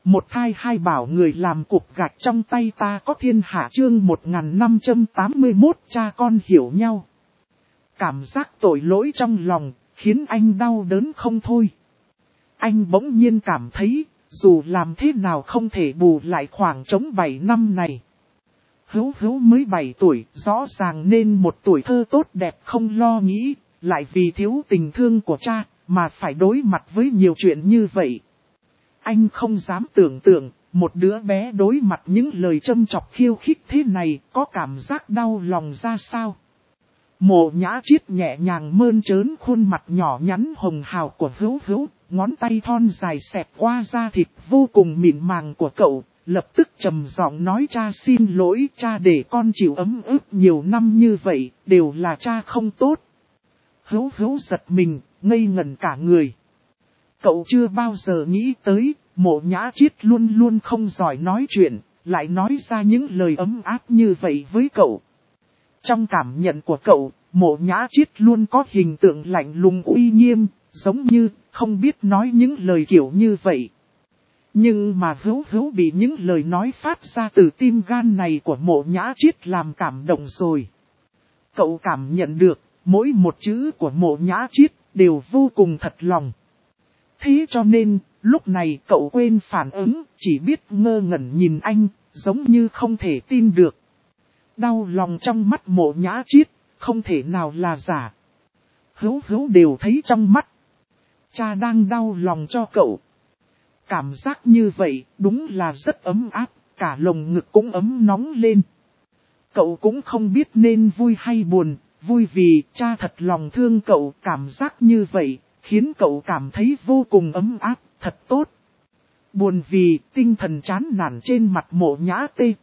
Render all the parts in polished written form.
Một thai hai bảo người làm cục gạch trong tay ta có thiên hạ chương 1581 cha con hiểu nhau. Cảm giác tội lỗi trong lòng, khiến anh đau đớn không thôi. Anh bỗng nhiên cảm thấy, dù làm thế nào không thể bù lại khoảng trống 7 năm này. Hữu mới 7 tuổi, rõ ràng nên một tuổi thơ tốt đẹp không lo nghĩ, lại vì thiếu tình thương của cha, mà phải đối mặt với nhiều chuyện như vậy. Anh không dám tưởng tượng, một đứa bé đối mặt những lời châm chọc khiêu khích thế này, có cảm giác đau lòng ra sao. Mộ Nhã Triết nhẹ nhàng mơn trớn khuôn mặt nhỏ nhắn hồng hào của Hữu, ngón tay thon dài xẹt qua da thịt vô cùng mịn màng của cậu, lập tức trầm giọng nói cha xin lỗi cha để con chịu ấm ức nhiều năm như vậy, đều là cha không tốt. Hữu giật mình, ngây ngẩn cả người. Cậu chưa bao giờ nghĩ tới, Mộ Nhã Triết luôn luôn không giỏi nói chuyện, lại nói ra những lời ấm áp như vậy với cậu. Trong cảm nhận của cậu, Mộ Nhã Triết luôn có hình tượng lạnh lùng uy nghiêm, giống như không biết nói những lời kiểu như vậy. Nhưng mà Hữu bị những lời nói phát ra từ tim gan này của Mộ Nhã Triết làm cảm động rồi. Cậu cảm nhận được, mỗi một chữ của Mộ Nhã Triết đều vô cùng thật lòng. Thế cho nên, lúc này cậu quên phản ứng, chỉ biết ngơ ngẩn nhìn anh, giống như không thể tin được. Đau lòng trong mắt Mộ Nhã Triết, không thể nào là giả. Hữu đều thấy trong mắt. Cha đang đau lòng cho cậu. Cảm giác như vậy, đúng là rất ấm áp, cả lồng ngực cũng ấm nóng lên. Cậu cũng không biết nên vui hay buồn, vui vì cha thật lòng thương cậu, cảm giác như vậy, khiến cậu cảm thấy vô cùng ấm áp, thật tốt. Buồn vì tinh thần chán nản trên mặt Mộ Nhã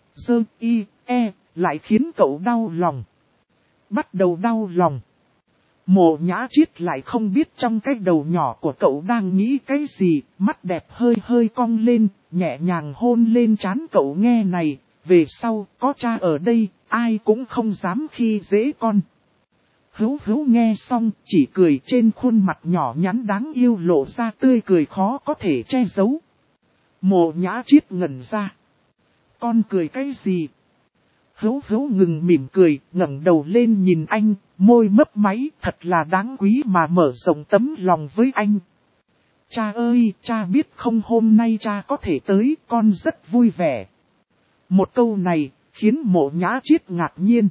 lại khiến cậu đau lòng. Bắt đầu đau lòng. Mộ Nhã Triết lại không biết trong cái đầu nhỏ của cậu đang nghĩ cái gì, mắt đẹp hơi cong lên, nhẹ nhàng hôn lên trán cậu nghe này, về sau có cha ở đây, ai cũng không dám khi dễ con. Hữu nghe xong, chỉ cười trên khuôn mặt nhỏ nhắn đáng yêu lộ ra tươi cười khó có thể che giấu. Mộ Nhã Triết ngẩn ra. Con cười cái gì? Hữu ngừng mỉm cười, ngẩng đầu lên nhìn anh, môi mấp máy, thật là đáng quý mà mở rộng tấm lòng với anh. Cha ơi, cha biết không hôm nay cha có thể tới, con rất vui vẻ. Một câu này, khiến Mộ Nhã Triết ngạc nhiên.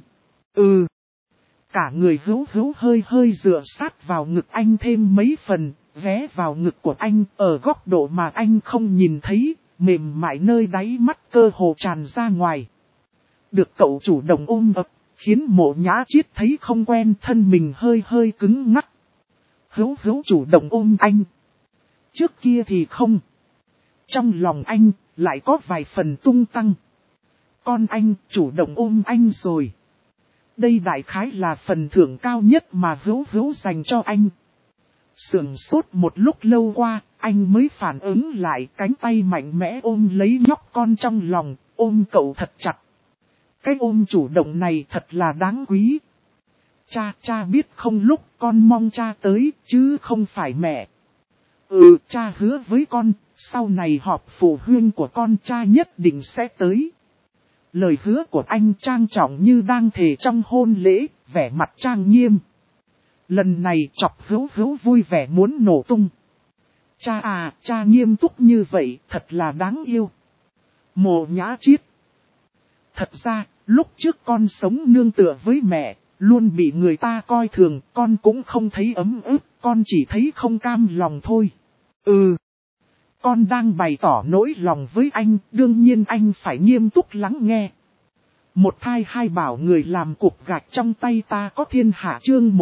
Cả người Hữu hơi dựa sát vào ngực anh thêm mấy phần, ghé vào ngực của anh ở góc độ mà anh không nhìn thấy, mềm mại nơi đáy mắt cơ hồ tràn ra ngoài. Được cậu chủ động ôm ấp, khiến Mộ Nhã Triết thấy không quen, thân mình hơi cứng ngắc. Hữu chủ động ôm anh. Trước kia thì không. Trong lòng anh, lại có vài phần tung tăng. Con anh chủ động ôm anh rồi. Đây đại khái là phần thưởng cao nhất mà Hữu dành cho anh. Sửng sốt một lúc lâu qua, anh mới phản ứng lại, cánh tay mạnh mẽ ôm lấy nhóc con trong lòng, ôm cậu thật chặt. Cái ôm chủ động này thật là đáng quý. Cha biết không, lúc con mong cha tới, chứ không phải mẹ. Cha hứa với con, sau này họp phụ huynh của con cha nhất định sẽ tới. Lời hứa của anh trang trọng như đang thề trong hôn lễ, vẻ mặt trang nghiêm. Lần này chọc Hữu vui vẻ muốn nổ tung. Cha nghiêm túc như vậy, thật là đáng yêu. Mộ Nhã Triết. Thật ra, lúc trước con sống nương tựa với mẹ, luôn bị người ta coi thường, con cũng không thấy ấm ức, con chỉ thấy không cam lòng thôi. Con đang bày tỏ nỗi lòng với anh, đương nhiên anh phải nghiêm túc lắng nghe. Một thai hai bảo người làm cục gạch trong tay ta có thiên hạ chương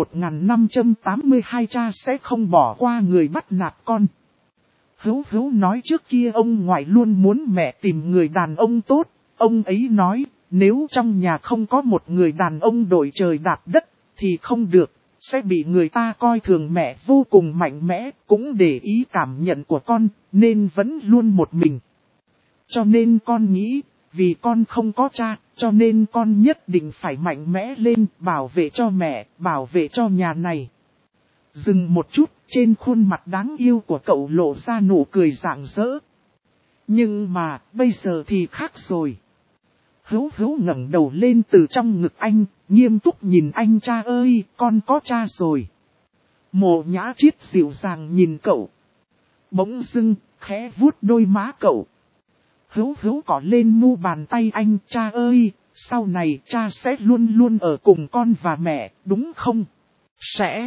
1582 cha sẽ không bỏ qua người bắt nạt con. Hữu nói trước kia ông ngoại luôn muốn mẹ tìm người đàn ông tốt, ông ấy nói nếu trong nhà không có một người đàn ông đổi trời đạp đất thì không được, sẽ bị người ta coi thường. Mẹ vô cùng mạnh mẽ, cũng để ý cảm nhận của con, nên vẫn luôn một mình. Cho nên con nghĩ, vì con không có cha, cho nên con nhất định phải mạnh mẽ lên, bảo vệ cho mẹ, bảo vệ cho nhà này. Dừng một chút, trên khuôn mặt đáng yêu của cậu lộ ra nụ cười rạng rỡ. Nhưng mà, bây giờ thì khác rồi. Hữu Hữu ngẩng đầu lên từ trong ngực anh, nghiêm túc nhìn anh. Cha ơi, con có cha rồi. Mộ Nhã Triết dịu dàng nhìn cậu. Bỗng dưng, khẽ vuốt đôi má cậu. Hữu Hữu cỏ lên mu bàn tay anh. Cha ơi, sau này cha sẽ luôn luôn ở cùng con và mẹ, đúng không? Sẽ.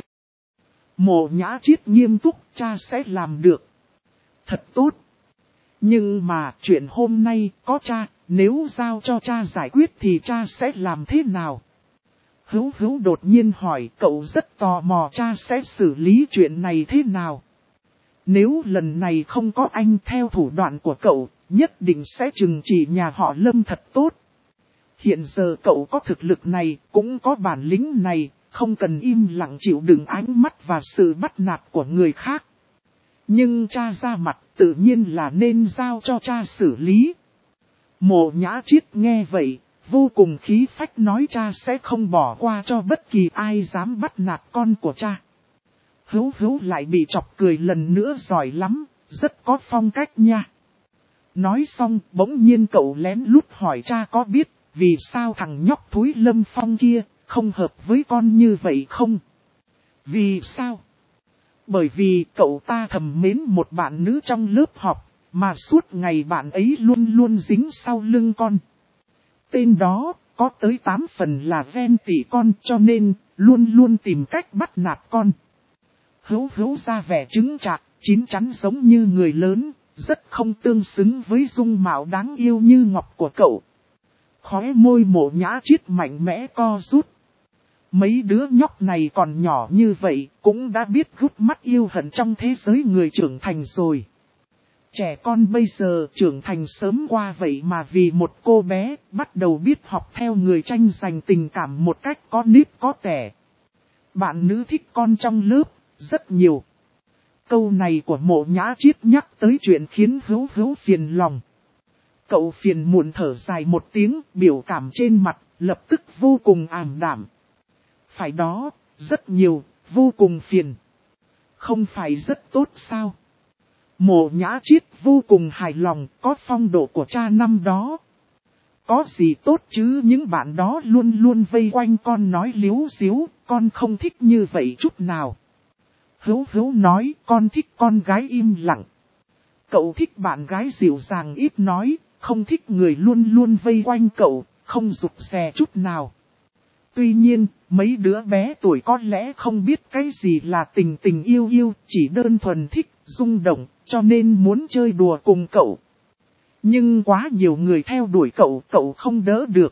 Mộ Nhã Triết nghiêm túc. Cha sẽ làm được. Thật tốt. Nhưng mà chuyện hôm nay có cha, nếu giao cho cha giải quyết thì cha sẽ làm thế nào? Hữu Hữu đột nhiên hỏi. Cậu rất tò mò cha sẽ xử lý chuyện này thế nào. Nếu lần này không có anh theo thủ đoạn của cậu, nhất định sẽ trừng trị nhà họ Lâm thật tốt. Hiện giờ cậu có thực lực này, cũng có bản lĩnh này, không cần im lặng chịu đựng ánh mắt và sự bắt nạt của người khác. Nhưng cha ra mặt tự nhiên là nên giao cho cha xử lý. Mộ Nhã Triết nghe vậy, vô cùng khí phách nói cha sẽ không bỏ qua cho bất kỳ ai dám bắt nạt con của cha. Hữu Hữu lại bị chọc cười lần nữa. Giỏi lắm, rất có phong cách nha. Nói xong bỗng nhiên cậu lén lút hỏi cha có biết vì sao thằng nhóc thúi Lâm Phong kia không hợp với con như vậy không? Vì sao? Bởi vì cậu ta thầm mến một bạn nữ trong lớp học, mà suốt ngày bạn ấy luôn luôn dính sau lưng con. Tên đó có tới 8 phần là ghen tị con, cho nên luôn luôn tìm cách bắt nạt con. Hữu Hữu ra vẻ chứng chạc, chín chắn giống như người lớn, rất không tương xứng với dung mạo đáng yêu như ngọc của cậu. Khóe môi Mộ Nhã Triết mạnh mẽ co rút. Mấy đứa nhóc này còn nhỏ như vậy, cũng đã biết gút mắt yêu hận trong thế giới người trưởng thành rồi. Trẻ con bây giờ trưởng thành sớm qua vậy mà vì một cô bé, bắt đầu biết học theo người tranh giành tình cảm một cách có nếp có tẻ. Bạn nữ thích con trong lớp, rất nhiều. Câu này của Mộ Nhã Triết nhắc tới chuyện khiến Hữu Hữu phiền lòng. Cậu phiền muộn thở dài một tiếng, biểu cảm trên mặt, lập tức vô cùng ảm đạm. Phải đó, rất nhiều, vô cùng phiền. Không phải rất tốt sao? Mộ Nhã Triết vô cùng hài lòng, có phong độ của cha năm đó. Có gì tốt chứ, những bạn đó luôn luôn vây quanh con nói líu xíu, con không thích như vậy chút nào. Hữu Hữu nói, con thích con gái im lặng. Cậu thích bạn gái dịu dàng ít nói, không thích người luôn luôn vây quanh cậu, không rụt rè chút nào. Tuy nhiên, mấy đứa bé tuổi có lẽ không biết cái gì là tình tình yêu yêu, chỉ đơn thuần thích, rung động, cho nên muốn chơi đùa cùng cậu. Nhưng quá nhiều người theo đuổi cậu, cậu không đỡ được.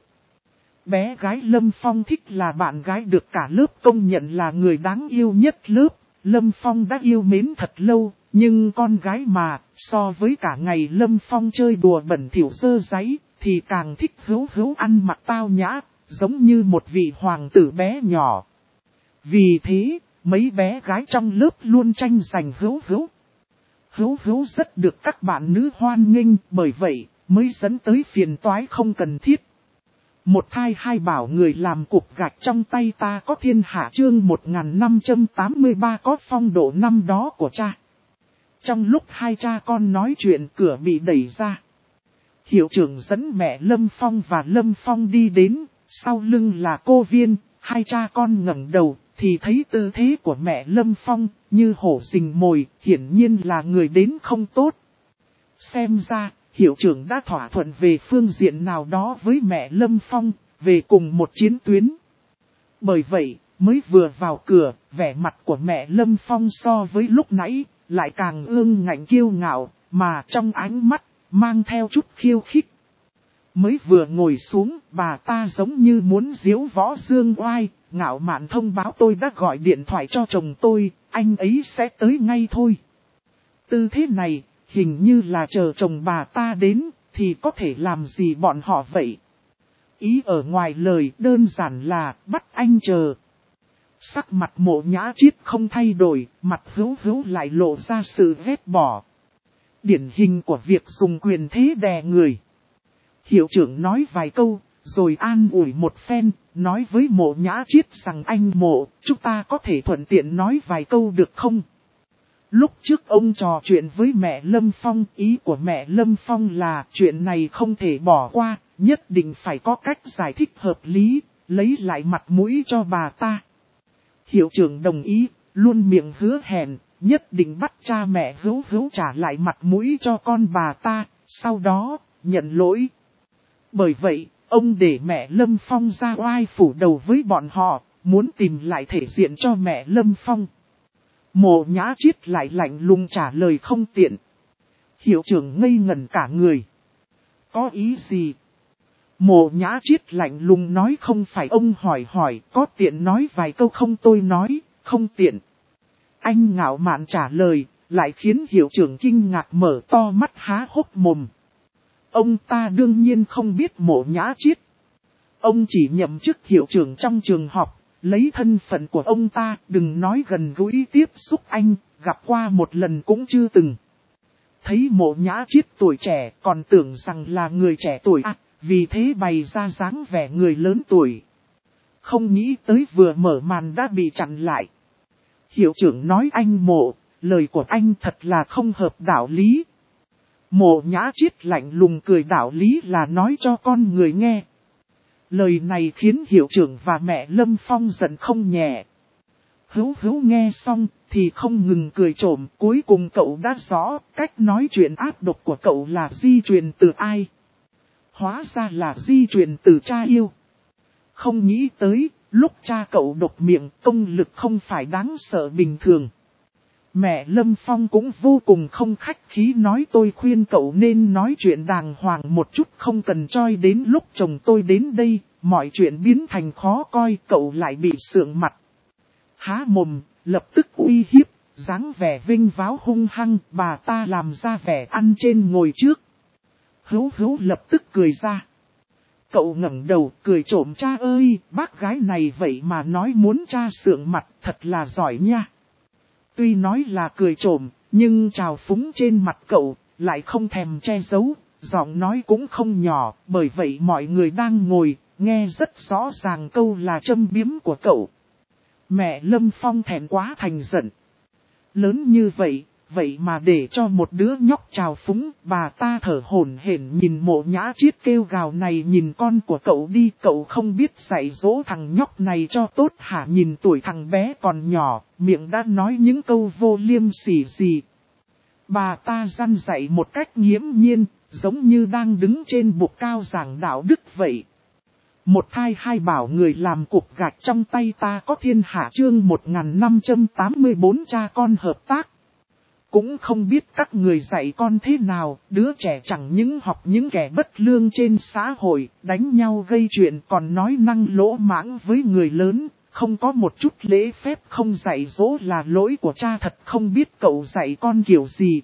Bé gái Lâm Phong thích là bạn gái được cả lớp công nhận là người đáng yêu nhất lớp. Lâm Phong đã yêu mến thật lâu, nhưng con gái mà, so với cả ngày Lâm Phong chơi đùa bẩn thỉu dơ dáy, thì càng thích Hữu Hữu ăn mặc tao nhã, giống như một vị hoàng tử bé nhỏ. Vì thế, mấy bé gái trong lớp luôn tranh giành Hữu Hữu. Hữu Hữu rất được các bạn nữ hoan nghênh, bởi vậy mới dẫn tới phiền toái không cần thiết. Một thai hai bảo người làm cục gạch trong tay ta có thiên hạ chương 1583 có phong độ năm đó của cha. Trong lúc hai cha con nói chuyện cửa bị đẩy ra. Hiệu trưởng dẫn mẹ Lâm Phong và Lâm Phong đi đến, sau lưng là cô Viên, hai cha con ngẩng đầu thì thấy tư thế của mẹ Lâm Phong như hổ rình mồi, hiển nhiên là người đến không tốt. Xem ra, hiệu trưởng đã thỏa thuận về phương diện nào đó với mẹ Lâm Phong, về cùng một chiến tuyến. Bởi vậy, mới vừa vào cửa, vẻ mặt của mẹ Lâm Phong so với lúc nãy, lại càng ương ngạnh kiêu ngạo, mà trong ánh mắt, mang theo chút khiêu khích. Mới vừa ngồi xuống, bà ta giống như muốn diếu võ dương oai, ngạo mạn thông báo tôi đã gọi điện thoại cho chồng tôi, anh ấy sẽ tới ngay thôi. Tư thế này, hình như là chờ chồng bà ta đến, thì có thể làm gì bọn họ vậy? Ý ở ngoài lời đơn giản là bắt anh chờ. Sắc mặt Mộ Nhã Triết không thay đổi, mặt Hữu Hữu lại lộ ra sự ghét bỏ. Điển hình của việc dùng quyền thế đè người. Hiệu trưởng nói vài câu, rồi an ủi một phen, nói với Mộ Nhã Triết rằng anh Mộ, chúng ta có thể thuận tiện nói vài câu được không? Lúc trước ông trò chuyện với mẹ Lâm Phong, ý của mẹ Lâm Phong là chuyện này không thể bỏ qua, nhất định phải có cách giải thích hợp lý, lấy lại mặt mũi cho bà ta. Hiệu trưởng đồng ý, luôn miệng hứa hẹn, nhất định bắt cha mẹ Hữu Hữu trả lại mặt mũi cho con bà ta, sau đó, nhận lỗi. Bởi vậy, ông để mẹ Lâm Phong ra oai phủ đầu với bọn họ, muốn tìm lại thể diện cho mẹ Lâm Phong. Mộ Nhã Triết lại lạnh lùng trả lời không tiện. Hiệu trưởng ngây ngẩn cả người. Có ý gì? Mộ Nhã Triết lạnh lùng nói không phải ông hỏi có tiện nói vài câu không tôi nói, không tiện. Anh ngạo mạn trả lời, lại khiến hiệu trưởng kinh ngạc mở to mắt há hốc mồm. Ông ta đương nhiên không biết Mộ Nhã Triết. Ông chỉ nhậm chức hiệu trưởng trong trường học, lấy thân phận của ông ta đừng nói gần gũi tiếp xúc anh, gặp qua một lần cũng chưa từng. Thấy Mộ Nhã Triết tuổi trẻ còn tưởng rằng là người trẻ tuổi vì thế bày ra dáng vẻ người lớn tuổi. Không nghĩ tới vừa mở màn đã bị chặn lại. Hiệu trưởng nói anh Mộ, lời của anh thật là không hợp đạo lý. Mộ Nhã Triết lạnh lùng cười đạo lý là nói cho con người nghe. Lời này khiến hiệu trưởng và mẹ Lâm Phong giận không nhẹ. Hữu Hữu nghe xong thì không ngừng cười trộm, cuối cùng cậu đã rõ cách nói chuyện ác độc của cậu là di truyền từ ai. Hóa ra là di truyền từ cha yêu. Không nghĩ tới, lúc cha cậu độc miệng công lực không phải đáng sợ bình thường. Mẹ Lâm Phong cũng vô cùng không khách khí nói tôi khuyên cậu nên nói chuyện đàng hoàng một chút không cần choi đến lúc chồng tôi đến đây, mọi chuyện biến thành khó coi cậu lại bị sượng mặt. Há mồm, lập tức uy hiếp, dáng vẻ vinh váo hung hăng, bà ta làm ra vẻ ăn trên ngồi trước. Hữu Hữu lập tức cười ra. Cậu ngẩng đầu cười trộm cha ơi, bác gái này vậy mà nói muốn cha sượng mặt thật là giỏi nha. Tuy nói là cười trộm, nhưng trào phúng trên mặt cậu, lại không thèm che giấu, giọng nói cũng không nhỏ, bởi vậy mọi người đang ngồi, nghe rất rõ ràng câu là châm biếm của cậu. Mẹ Lâm Phong thẹn quá thành giận. Lớn như vậy, vậy mà để cho một đứa nhóc trào phúng, bà ta thở hổn hển nhìn Mộ Nhã Triết kêu gào này nhìn con của cậu đi, cậu không biết dạy dỗ thằng nhóc này cho tốt hả nhìn tuổi thằng bé còn nhỏ, miệng đã nói những câu vô liêm sỉ gì. Bà ta răn dạy một cách nghiễm nhiên, giống như đang đứng trên bục cao giảng đạo đức vậy. Một thai hai bảo người làm cục gạch trong tay ta có thiên hạ chương 1584 cha con hợp tác. Cũng không biết các người dạy con thế nào, đứa trẻ chẳng những học những kẻ bất lương trên xã hội, đánh nhau gây chuyện còn nói năng lỗ mãng với người lớn, không có một chút lễ phép không dạy dỗ là lỗi của cha thật không biết cậu dạy con kiểu gì.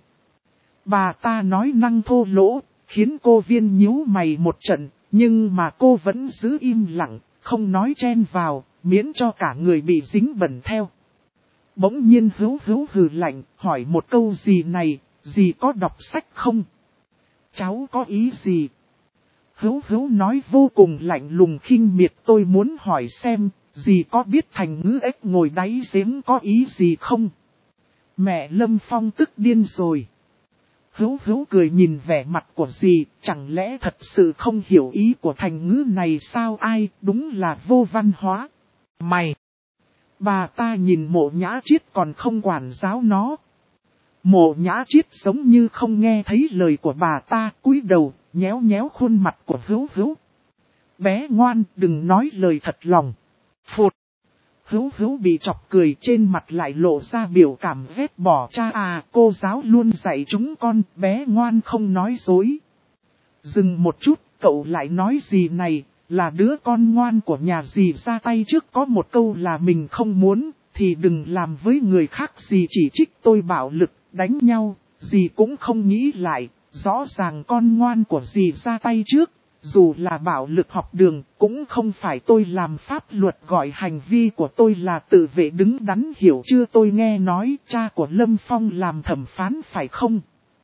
Bà ta nói năng thô lỗ, khiến cô Viên nhíu mày một trận, nhưng mà cô vẫn giữ im lặng, không nói chen vào, miễn cho cả người bị dính bẩn theo. Bỗng nhiên Hữu Hữu hừ lạnh, hỏi một câu gì này, dì có đọc sách không? Cháu có ý gì? Hữu Hữu nói vô cùng lạnh lùng khinh miệt tôi muốn hỏi xem, dì có biết thành ngữ ếch ngồi đáy giếng có ý gì không? Mẹ Lâm Phong tức điên rồi. Hữu Hữu cười nhìn vẻ mặt của dì, chẳng lẽ thật sự không hiểu ý của thành ngữ này sao ai, đúng là vô văn hóa. Mày! Bà ta nhìn Mộ Nhã Triết còn không quản giáo nó. Mộ Nhã Triết giống như không nghe thấy lời của bà ta, cúi đầu, nhéo nhéo khuôn mặt của Hữu Hữu. Bé ngoan, đừng nói lời thật lòng. Phụt! Hữu Hữu bị chọc cười trên mặt lại lộ ra biểu cảm ghét bỏ cha à, cô giáo luôn dạy chúng con, bé ngoan không nói dối. Dừng một chút, cậu lại nói gì này? Là đứa con ngoan của nhà dì ra tay trước có một câu là mình không muốn, thì đừng làm với người khác dì chỉ trích tôi bạo lực, đánh nhau, dì cũng không nghĩ lại, rõ ràng con ngoan của dì ra tay trước, dù là bạo lực học đường, cũng không phải tôi làm pháp luật gọi hành vi của tôi là tự vệ đứng đắn hiểu chưa tôi nghe nói cha của Lâm Phong làm thẩm phán phải không?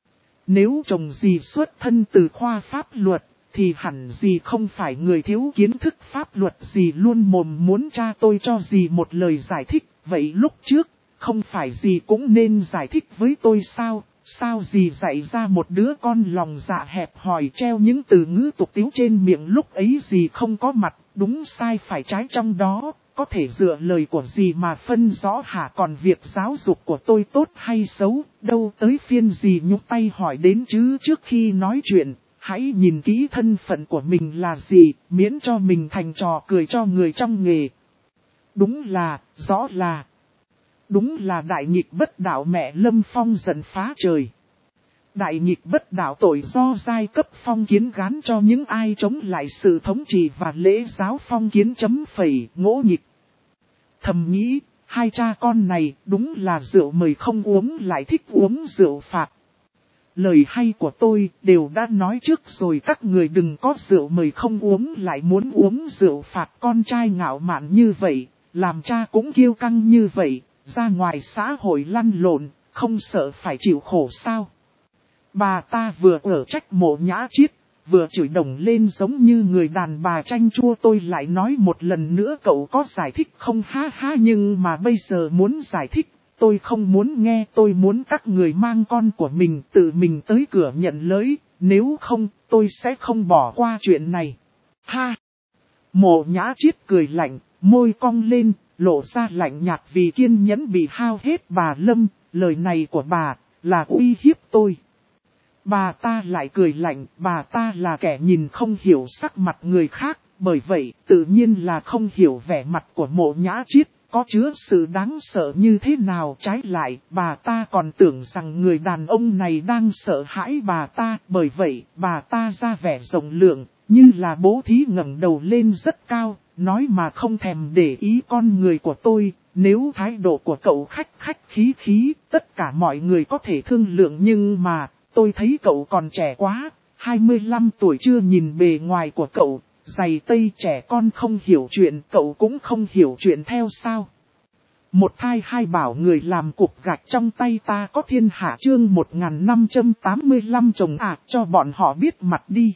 Nếu chồng dì xuất thân từ khoa pháp luật, thì hẳn dì không phải người thiếu kiến thức pháp luật dì luôn mồm muốn cha tôi cho dì một lời giải thích. Vậy lúc trước, không phải dì cũng nên giải thích với tôi sao? Sao dì dạy ra một đứa con lòng dạ hẹp hòi treo những từ ngữ tục tiếu trên miệng lúc ấy dì không có mặt, đúng sai phải trái trong đó, có thể dựa lời của dì mà phân rõ hả? Còn việc giáo dục của tôi tốt hay xấu, đâu tới phiên dì nhúc tay hỏi đến chứ. Trước khi nói chuyện, hãy nhìn kỹ thân phận của mình là gì, miễn cho mình thành trò cười cho người trong nghề. Đúng là, rõ là. Đúng là đại nghịch bất đạo. Mẹ Lâm Phong giận phá trời. Đại nghịch bất đạo tội do giai cấp phong kiến gán cho những ai chống lại sự thống trị và lễ giáo phong kiến chấm phẩy ngỗ nghịch. Thầm nghĩ, hai cha con này đúng là rượu mời không uống lại thích uống rượu phạt. Lời hay của tôi đều đã nói trước rồi, các người đừng có rượu mời không uống lại muốn uống rượu phạt. Con trai ngạo mạn như vậy, làm cha cũng kiêu căng như vậy, ra ngoài xã hội lăn lộn, không sợ phải chịu khổ sao? Bà ta vừa ở trách Mộ Nhã Chiết, vừa chửi đồng lên giống như người đàn bà chanh chua. Tôi lại nói một lần nữa, cậu có giải thích không? Ha ha, nhưng mà bây giờ muốn giải thích, tôi không muốn nghe. Tôi muốn các người mang con của mình tự mình tới cửa nhận lỗi, nếu không, tôi sẽ không bỏ qua chuyện này. Ha! Mộ Nhã Chiết cười lạnh, môi cong lên, lộ ra lạnh nhạt vì kiên nhẫn bị hao hết. Bà Lâm, lời này của bà là uy hiếp tôi. Bà ta lại cười lạnh, bà ta là kẻ nhìn không hiểu sắc mặt người khác, bởi vậy tự nhiên là không hiểu vẻ mặt của Mộ Nhã Chiết có chứa sự đáng sợ như thế nào. Trái lại, bà ta còn tưởng rằng người đàn ông này đang sợ hãi bà ta, bởi vậy bà ta ra vẻ rộng lượng, như là bố thí ngẩng đầu lên rất cao, nói mà không thèm để ý con người của tôi. Nếu thái độ của cậu khách khách khí khí, tất cả mọi người có thể thương lượng, nhưng mà tôi thấy cậu còn trẻ quá, 25 tuổi. Chưa nhìn bề ngoài của cậu, giày tây trẻ con không hiểu chuyện, cậu cũng không hiểu chuyện theo sao? Một thai hai bảo người làm cục gạch trong tay ta có thiên hạ. Chương 1585 chồng cho bọn họ biết mặt đi.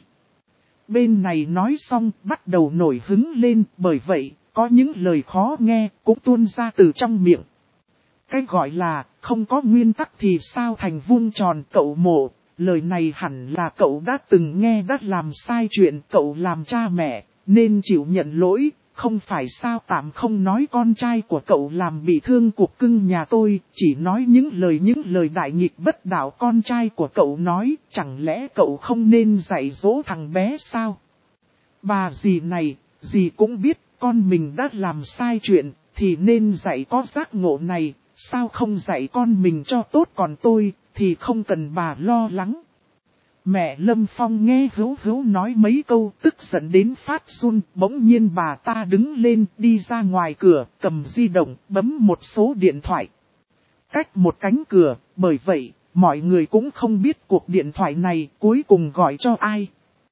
Bên này nói xong bắt đầu nổi hứng lên, bởi vậy có những lời khó nghe cũng tuôn ra từ trong miệng. Cái gọi là không có nguyên tắc thì sao thành vuông tròn. Cậu Mộ, lời này hẳn là cậu đã từng nghe, đã làm sai chuyện. Cậu làm cha mẹ nên chịu nhận lỗi, không phải sao? Tạm không nói con trai của cậu làm bị thương cuộc cưng nhà tôi, chỉ nói những lời đại nghịch bất đạo con trai của cậu nói. Chẳng lẽ cậu không nên dạy dỗ thằng bé sao? Bà dì này, dì cũng biết con mình đã làm sai chuyện, thì nên dạy có giác ngộ này. Sao không dạy con mình cho tốt? Còn tôi thì không cần bà lo lắng. Mẹ Lâm Phong nghe Hữu nói mấy câu tức giận đến phát run. Bỗng nhiên bà ta đứng lên đi ra ngoài cửa, cầm di động bấm một số điện thoại. Cách một cánh cửa, bởi vậy mọi người cũng không biết cuộc điện thoại này cuối cùng gọi cho ai.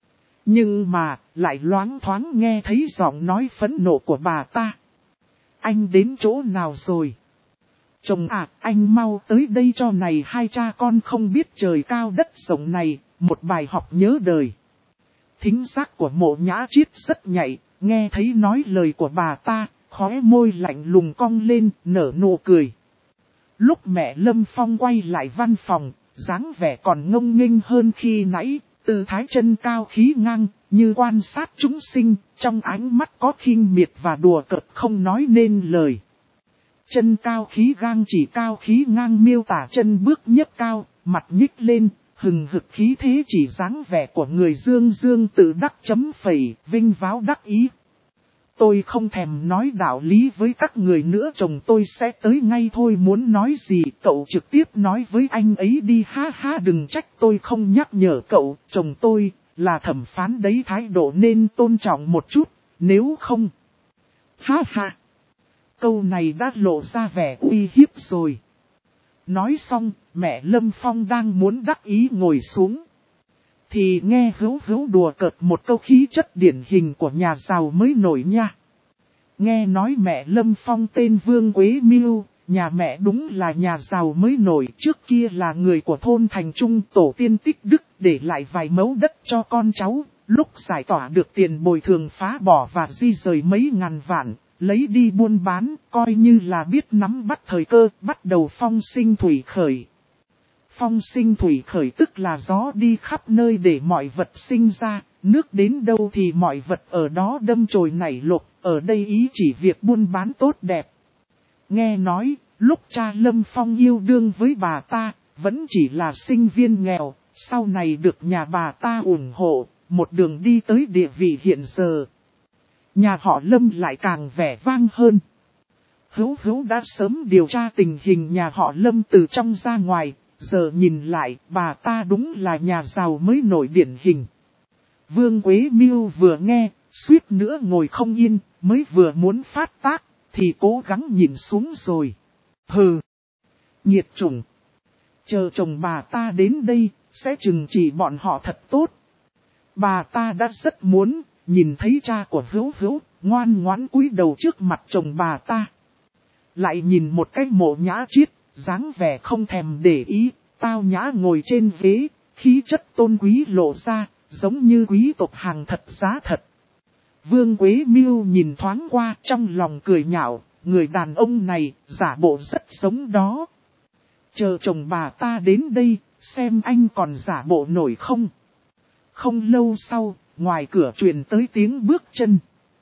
Nhưng mà lại loáng thoáng nghe thấy giọng nói phẫn nộ của bà ta. Anh đến chỗ nào rồi? Chồng anh mau tới đây cho này hai cha con không biết trời cao đất rộng này, một bài học nhớ đời. Thính giác của Mộ Nhã Chiết rất nhạy, nghe thấy nói lời của bà ta, khóe môi lạnh lùng cong lên, nở nụ cười. Lúc mẹ Lâm Phong quay lại văn phòng, dáng vẻ còn ngông nghênh hơn khi nãy, tư thái chân cao khí ngang, như quan sát chúng sinh, trong ánh mắt có khinh miệt và đùa cợt không nói nên lời. Chân cao khí gang chỉ cao khí ngang miêu tả chân bước nhấc cao, mặt nhích lên, hừng hực khí thế chỉ dáng vẻ của người dương dương tự đắc chấm phẩy, vinh váo đắc ý. Tôi không thèm nói đạo lý với các người nữa, chồng tôi sẽ tới ngay thôi. Muốn nói gì cậu trực tiếp nói với anh ấy đi. Ha ha, đừng trách tôi không nhắc nhở cậu, chồng tôi là thẩm phán đấy, thái độ nên tôn trọng một chút, nếu không. Ha ha. Câu này đã lộ ra vẻ uy hiếp rồi. Nói xong, mẹ Lâm Phong đang muốn đắc ý ngồi xuống. Thì nghe Hữu đùa cợt một câu khí chất điển hình của nhà giàu mới nổi nha. Nghe nói mẹ Lâm Phong tên Vương Quế Miêu, nhà mẹ đúng là nhà giàu mới nổi. Trước kia là người của thôn Thành Trung, tổ tiên tích đức, để lại vài mẫu đất cho con cháu. Lúc giải tỏa được tiền bồi thường phá bỏ và di rời mấy ngàn vạn, lấy đi buôn bán, coi như là biết nắm bắt thời cơ, bắt đầu phong sinh thủy khởi. Phong sinh thủy khởi tức là gió đi khắp nơi để mọi vật sinh ra, nước đến đâu thì mọi vật ở đó đâm chồi nảy lộc, ở đây ý chỉ việc buôn bán tốt đẹp. Nghe nói, lúc cha Lâm Phong yêu đương với bà ta, vẫn chỉ là sinh viên nghèo, sau này được nhà bà ta ủng hộ, một đường đi tới địa vị hiện giờ. Nhà họ Lâm lại càng vẻ vang hơn. Hữu đã sớm điều tra tình hình nhà họ Lâm từ trong ra ngoài, giờ nhìn lại bà ta đúng là nhà giàu mới nổi điển hình. Vương Quế Miêu vừa nghe, suýt nữa ngồi không yên, mới vừa muốn phát tác, thì cố gắng nhìn xuống rồi. Hừ! Nhiệt chủng! Chờ chồng bà ta đến đây, sẽ trừng trị bọn họ thật tốt. Bà ta đã rất muốn, nhìn thấy cha của Hữu ngoan ngoãn cúi đầu trước mặt chồng bà ta. Lại nhìn một cái Mộ Nhã Chiết, dáng vẻ không thèm để ý, tao nhã ngồi trên ghế, khí chất tôn quý lộ ra, giống như quý tộc hàng thật giá thật. Vương Quế Miêu nhìn thoáng qua trong lòng cười nhạo, người đàn ông này giả bộ rất giống đó. Chờ chồng bà ta đến đây, xem anh còn giả bộ nổi không. Không lâu sau, ngoài cửa truyền tới tiếng bước chân.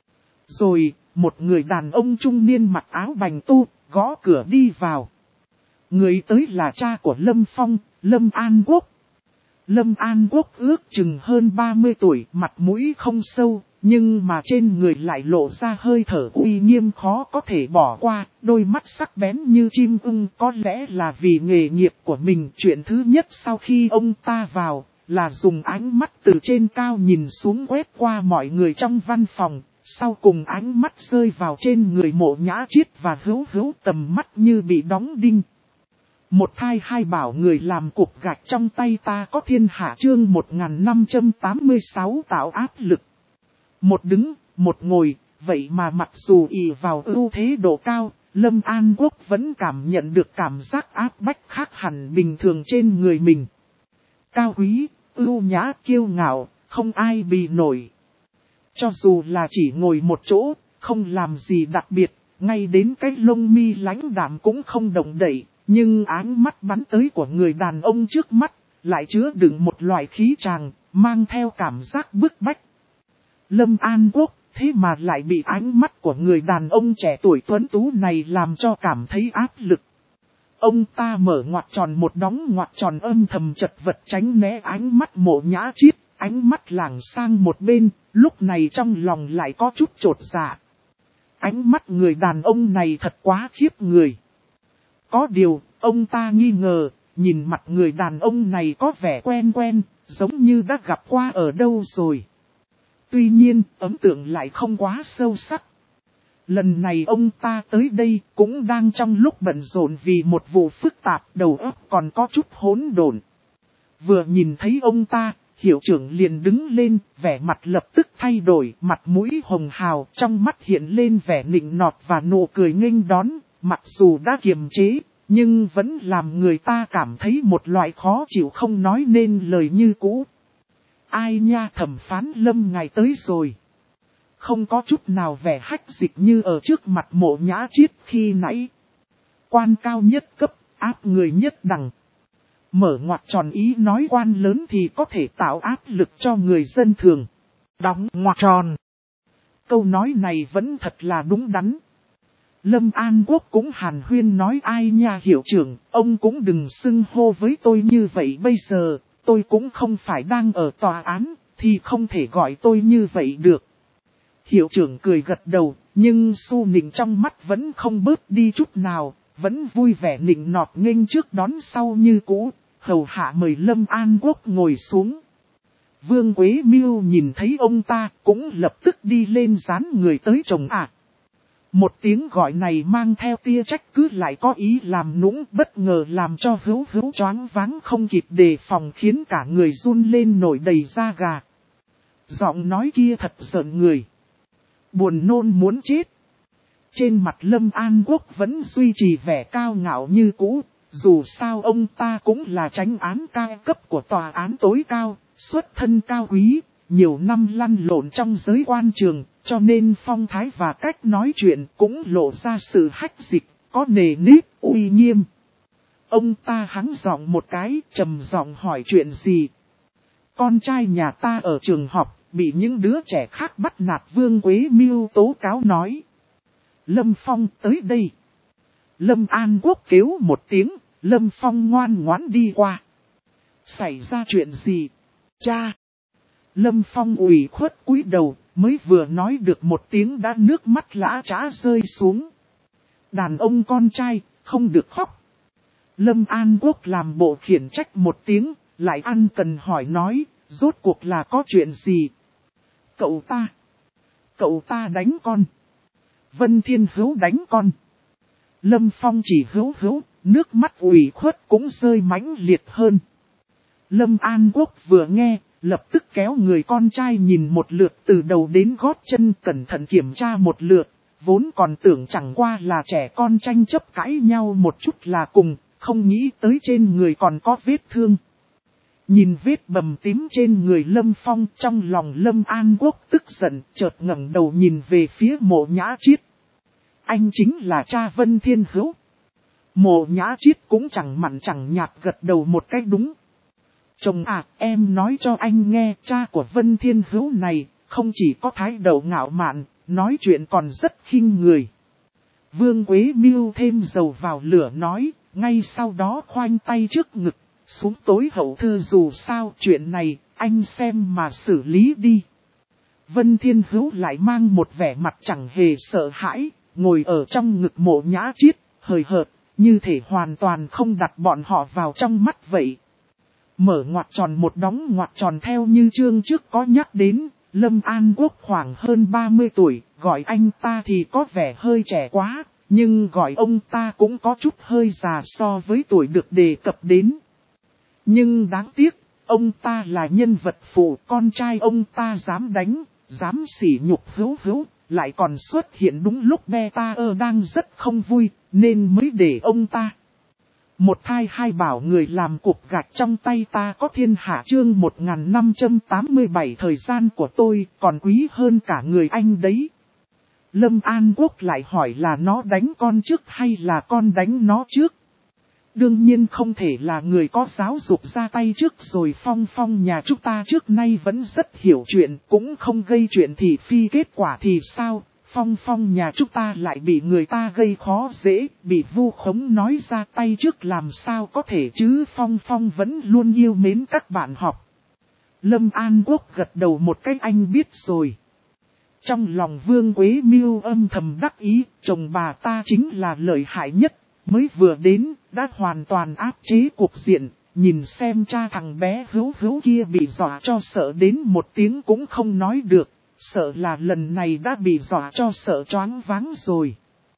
Rồi, một người đàn ông trung niên mặc áo bành tu, gõ cửa đi vào. Người tới là cha của Lâm Phong, Lâm An Quốc. Lâm An Quốc ước chừng hơn 30 tuổi, mặt mũi không sâu, nhưng mà trên người lại lộ ra hơi thở uy nghiêm khó có thể bỏ qua, đôi mắt sắc bén như chim ưng. Có lẽ là vì nghề nghiệp của mình, chuyện thứ nhất sau khi ông ta vào, là dùng ánh mắt từ trên cao nhìn xuống quét qua mọi người trong văn phòng, sau cùng ánh mắt rơi vào trên người Mộ Nhã Chiết và Hữu, tầm mắt như bị đóng đinh. Một thai hai bảo người làm cục gạch trong tay ta có thiên hạ, chương 1586 tạo áp lực. Một đứng, một ngồi, vậy mà mặc dù ỷ vào ưu thế độ cao, Lâm An Quốc vẫn cảm nhận được cảm giác áp bách khác hẳn bình thường trên người mình. Cao quý, ưu nhã, kiêu ngạo, không ai bì nổi. Cho dù là chỉ ngồi một chỗ, không làm gì đặc biệt, ngay đến cái lông mi lãnh đạm cũng không động đậy, nhưng ánh mắt bắn tới của người đàn ông trước mắt, lại chứa đựng một loại khí tràng, mang theo cảm giác bức bách. Lâm An Quốc, thế mà lại bị ánh mắt của người đàn ông trẻ tuổi tuấn tú này làm cho cảm thấy áp lực. Ông ta mở ngoặc tròn một đóng ngoặc tròn âm thầm chật vật tránh né ánh mắt Mộ Nhã Chiết, ánh mắt lảng sang một bên, lúc này trong lòng lại có chút chột dạ. Ánh mắt người đàn ông này thật quá khiếp người. Có điều, ông ta nghi ngờ, nhìn mặt người đàn ông này có vẻ quen quen, giống như đã gặp qua ở đâu rồi. Tuy nhiên, ấn tượng lại không quá sâu sắc. Lần này ông ta tới đây cũng đang trong lúc bận rộn vì một vụ phức tạp, đầu óc còn có chút hỗn độn. Vừa nhìn thấy ông ta, hiệu trưởng liền đứng lên, vẻ mặt lập tức thay đổi, mặt mũi hồng hào, trong mắt hiện lên vẻ nịnh nọt và nụ cười nghênh đón, mặc dù đã kiềm chế, nhưng vẫn làm người ta cảm thấy một loại khó chịu không nói nên lời như cũ. Ai nha, thẩm phán Lâm ngài tới rồi. Không có chút nào vẻ hách dịch như ở trước mặt Mộ Nhã Chiết khi nãy. Quan cao nhất cấp, áp người nhất đẳng. Mở ngoặc tròn ý nói quan lớn thì có thể tạo áp lực cho người dân thường. Đóng ngoặc tròn. Câu nói này vẫn thật là đúng đắn. Lâm An Quốc cũng hàn huyên nói ai nha hiệu trưởng, ông cũng đừng xưng hô với tôi như vậy bây giờ, tôi cũng không phải đang ở tòa án, thì không thể gọi tôi như vậy được. Hiệu trưởng cười gật đầu, nhưng su nịnh trong mắt vẫn không bớt đi chút nào, vẫn vui vẻ nịnh nọt nghênh trước đón sau như cũ, hầu hạ mời Lâm An Quốc ngồi xuống. Vương Quế Miêu nhìn thấy ông ta cũng lập tức đi lên dán người tới chồng ạ. Một tiếng gọi này mang theo tia trách cứ lại có ý làm nũng, bất ngờ làm cho Hữu choáng váng không kịp đề phòng, khiến cả người run lên nổi đầy da gà. Giọng nói kia thật giận người. Buồn nôn muốn chết. Trên mặt Lâm An Quốc vẫn duy trì vẻ cao ngạo như cũ, dù sao ông ta cũng là chánh án cao cấp của tòa án tối cao, xuất thân cao quý, nhiều năm lăn lộn trong giới quan trường, cho nên phong thái và cách nói chuyện cũng lộ ra sự hách dịch, có nề nếp, uy nghiêm. Ông ta hắng giọng một cái, trầm giọng hỏi chuyện gì. Con trai nhà ta ở trường học, bị những đứa trẻ khác bắt nạt. Vương Quế Miêu tố cáo nói. Lâm Phong tới đây. Lâm An Quốc kêu một tiếng, Lâm Phong ngoan ngoãn đi qua. Xảy ra chuyện gì? Cha! Lâm Phong ủy khuất cúi đầu, mới vừa nói được một tiếng đã nước mắt lã trã rơi xuống. Đàn ông con trai, không được khóc. Lâm An Quốc làm bộ khiển trách một tiếng, lại ăn cần hỏi nói, rốt cuộc là có chuyện gì? Cậu ta đánh con. Vân Thiên Hữu đánh con. Lâm Phong chỉ hữu, nước mắt ủy khuất cũng rơi mãnh liệt hơn. Lâm An Quốc vừa nghe, lập tức kéo người con trai nhìn một lượt từ đầu đến gót chân, cẩn thận kiểm tra một lượt, vốn còn tưởng chẳng qua là trẻ con tranh chấp cãi nhau một chút là cùng, không nghĩ tới trên người còn có vết thương. Nhìn vết bầm tím trên người Lâm Phong, trong lòng Lâm An Quốc tức giận, chợt ngẩng đầu nhìn về phía Mộ Nhã Chiết. Anh chính là cha Vân Thiên Hữu. Mộ Nhã Chiết cũng chẳng mặn chẳng nhạt gật đầu một cách đúng. Chồng à, em nói cho anh nghe, cha của Vân Thiên Hữu này, không chỉ có thái độ ngạo mạn, nói chuyện còn rất khinh người. Vương Quế Miêu thêm dầu vào lửa nói, ngay sau đó khoanh tay trước ngực, xuống tối hậu thư dù sao chuyện này, anh xem mà xử lý đi. Vân Thiên Hữu lại mang một vẻ mặt chẳng hề sợ hãi, ngồi ở trong ngực Mộ Nhã Chiết, hời hợt, như thể hoàn toàn không đặt bọn họ vào trong mắt vậy. Mở ngoặc tròn một đóng ngoặc tròn theo như chương trước có nhắc đến, Lâm An Quốc khoảng hơn 30 tuổi, gọi anh ta thì có vẻ hơi trẻ quá, nhưng gọi ông ta cũng có chút hơi già so với tuổi được đề cập đến. Nhưng đáng tiếc, ông ta là nhân vật phụ, con trai ông ta dám đánh, dám sỉ nhục Hữu, lại còn xuất hiện đúng lúc Beta đang rất không vui, nên mới để ông ta. Một thai hai bảo người làm cục gạch trong tay ta có thiên hạ. Chương 1587 thời gian của tôi còn quý hơn cả người anh đấy. Lâm An Quốc lại hỏi là nó đánh con trước hay là con đánh nó trước. Đương nhiên không thể là người có giáo dục ra tay trước rồi. Phong nhà chúng ta trước nay vẫn rất hiểu chuyện, cũng không gây chuyện thì phi kết quả thì sao. Phong nhà chúng ta lại bị người ta gây khó dễ, bị vu khống nói ra tay trước làm sao có thể chứ. Phong vẫn luôn yêu mến các bạn học. Lâm An Quốc gật đầu một cách anh biết rồi. Trong lòng Vương Quế Miêu âm thầm đắc ý, chồng bà ta chính là lợi hại nhất, mới vừa đến, đã hoàn toàn áp chế cuộc diện, nhìn xem cha thằng bé Hữu kia bị dọa cho sợ đến một tiếng cũng không nói được. Sợ là lần này đã bị dọa cho sợ choáng váng rồi.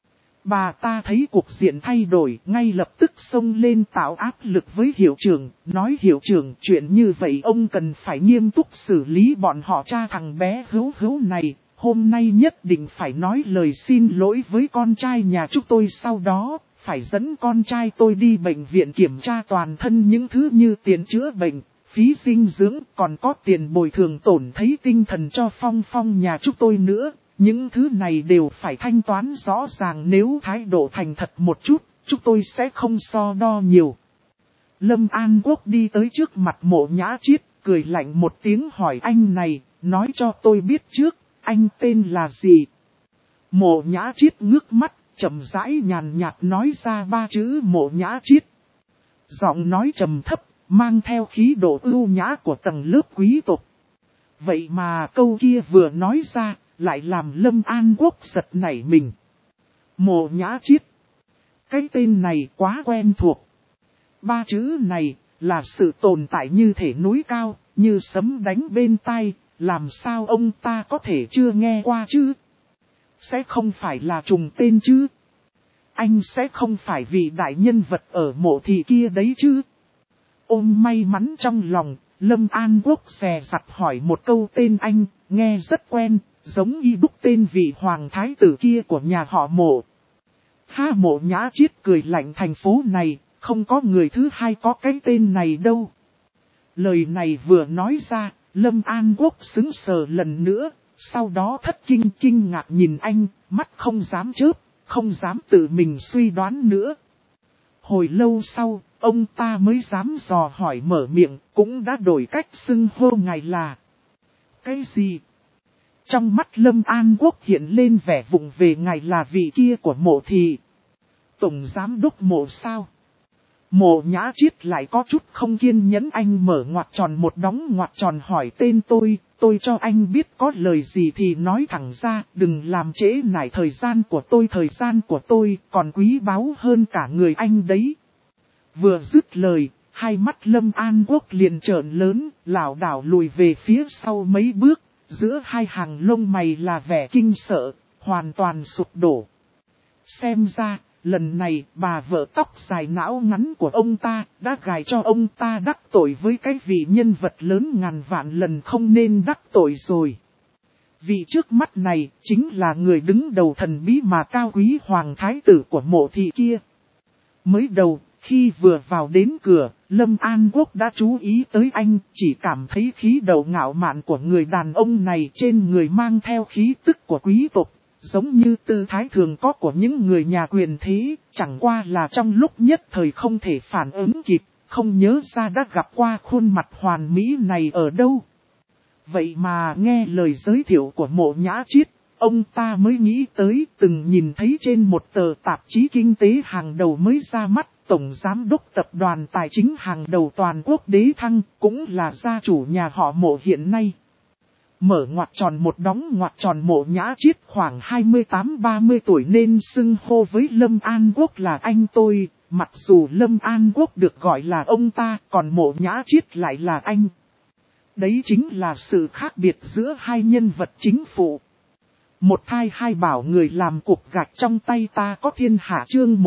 Bà ta thấy cuộc diện thay đổi, ngay lập tức xông lên tạo áp lực với hiệu trưởng, nói hiệu trưởng chuyện như vậy ông cần phải nghiêm túc xử lý bọn họ. Cha thằng bé Hữu này, hôm nay nhất định phải nói lời xin lỗi với con trai nhà chúng tôi, sau đó phải dẫn con trai tôi đi bệnh viện kiểm tra toàn thân những thứ như tiền chữa bệnh, phí dinh dưỡng, còn có tiền bồi thường tổn thấy tinh thần cho Phong nhà chúng tôi nữa. Những thứ này đều phải thanh toán rõ ràng, nếu thái độ thành thật một chút, chúng tôi sẽ không so đo nhiều. Lâm An Quốc đi tới trước mặt Mộ Nhã Chiết, cười lạnh một tiếng hỏi anh này, nói cho tôi biết trước, anh tên là gì? Mộ Nhã Chiết ngước mắt, chậm rãi nhàn nhạt nói ra ba chữ Mộ Nhã Chiết. Giọng nói trầm thấp, mang theo khí độ ưu nhã của tầng lớp quý tộc. Vậy mà câu kia vừa nói ra, lại làm Lâm An Quốc giật nảy mình. Mộ Nhã Chiết. Cái tên này quá quen thuộc. Ba chữ này là sự tồn tại như thể núi cao, như sấm đánh bên tai, làm sao ông ta có thể chưa nghe qua chứ? Sẽ không phải là trùng tên chứ? Anh sẽ không phải vì đại nhân vật ở Mộ thị kia đấy chứ? Ôm may mắn trong lòng, Lâm An Quốc xè sặt hỏi một câu tên anh, nghe rất quen, giống y đúc tên vị hoàng thái tử kia của nhà họ Mộ. Mộ Nhã Chiết cười lạnh, thành phố này, không có người thứ hai có cái tên này đâu. Lời này vừa nói ra, Lâm An Quốc sững sờ lần nữa, sau đó thất kinh ngạc nhìn anh, mắt không dám chớp, không dám tự mình suy đoán nữa. Hồi lâu sau, ông ta mới dám dò hỏi mở miệng, cũng đã đổi cách xưng hô ngài là. Cái gì? Trong mắt Lâm An Quốc hiện lên vẻ vụng về ngài là vị kia của Mộ Thị. Tổng giám đốc Mộ sao? Mộ Nhã Chiết lại có chút không kiên nhẫn, anh mở ngoặc tròn một đóng ngoặc tròn hỏi tên tôi cho anh biết có lời gì thì nói thẳng ra, đừng làm trễ nải thời gian của tôi còn quý báu hơn cả người anh đấy. Vừa dứt lời, hai mắt Lâm An Quốc liền trợn lớn, lảo đảo lùi về phía sau mấy bước, giữa hai hàng lông mày là vẻ kinh sợ, hoàn toàn sụp đổ. Xem ra, lần này bà vợ tóc dài não ngắn của ông ta đã gài cho ông ta đắc tội với cái vị nhân vật lớn ngàn vạn lần không nên đắc tội rồi. Vị trước mắt này chính là người đứng đầu thần bí mà cao quý hoàng thái tử của Mộ Thị kia. Mới đầu, khi vừa vào đến cửa, Lâm An Quốc đã chú ý tới anh, chỉ cảm thấy khí đầu ngạo mạn của người đàn ông này trên người mang theo khí tức của quý tộc. Giống như tư thái thường có của những người nhà quyền thế, chẳng qua là trong lúc nhất thời không thể phản ứng kịp, không nhớ ra đã gặp qua khuôn mặt hoàn mỹ này ở đâu. Vậy mà nghe lời giới thiệu của Mộ Nhã Chiết, ông ta mới nghĩ tới từng nhìn thấy trên một tờ tạp chí kinh tế hàng đầu mới ra mắt, Tổng Giám đốc Tập đoàn Tài chính hàng đầu toàn quốc Đế Thăng, cũng là gia chủ nhà họ Mộ hiện nay. Mở ngoặc tròn một đóng ngoặc tròn Mộ Nhã Chiết khoảng 28-30 tuổi nên xưng hô với Lâm An Quốc là anh tôi, mặc dù Lâm An Quốc được gọi là ông ta, còn Mộ Nhã Chiết lại là anh. Đấy chính là sự khác biệt giữa hai nhân vật chính phụ. Một thai hai bảo người làm cục gạch trong tay ta có thiên hạ chương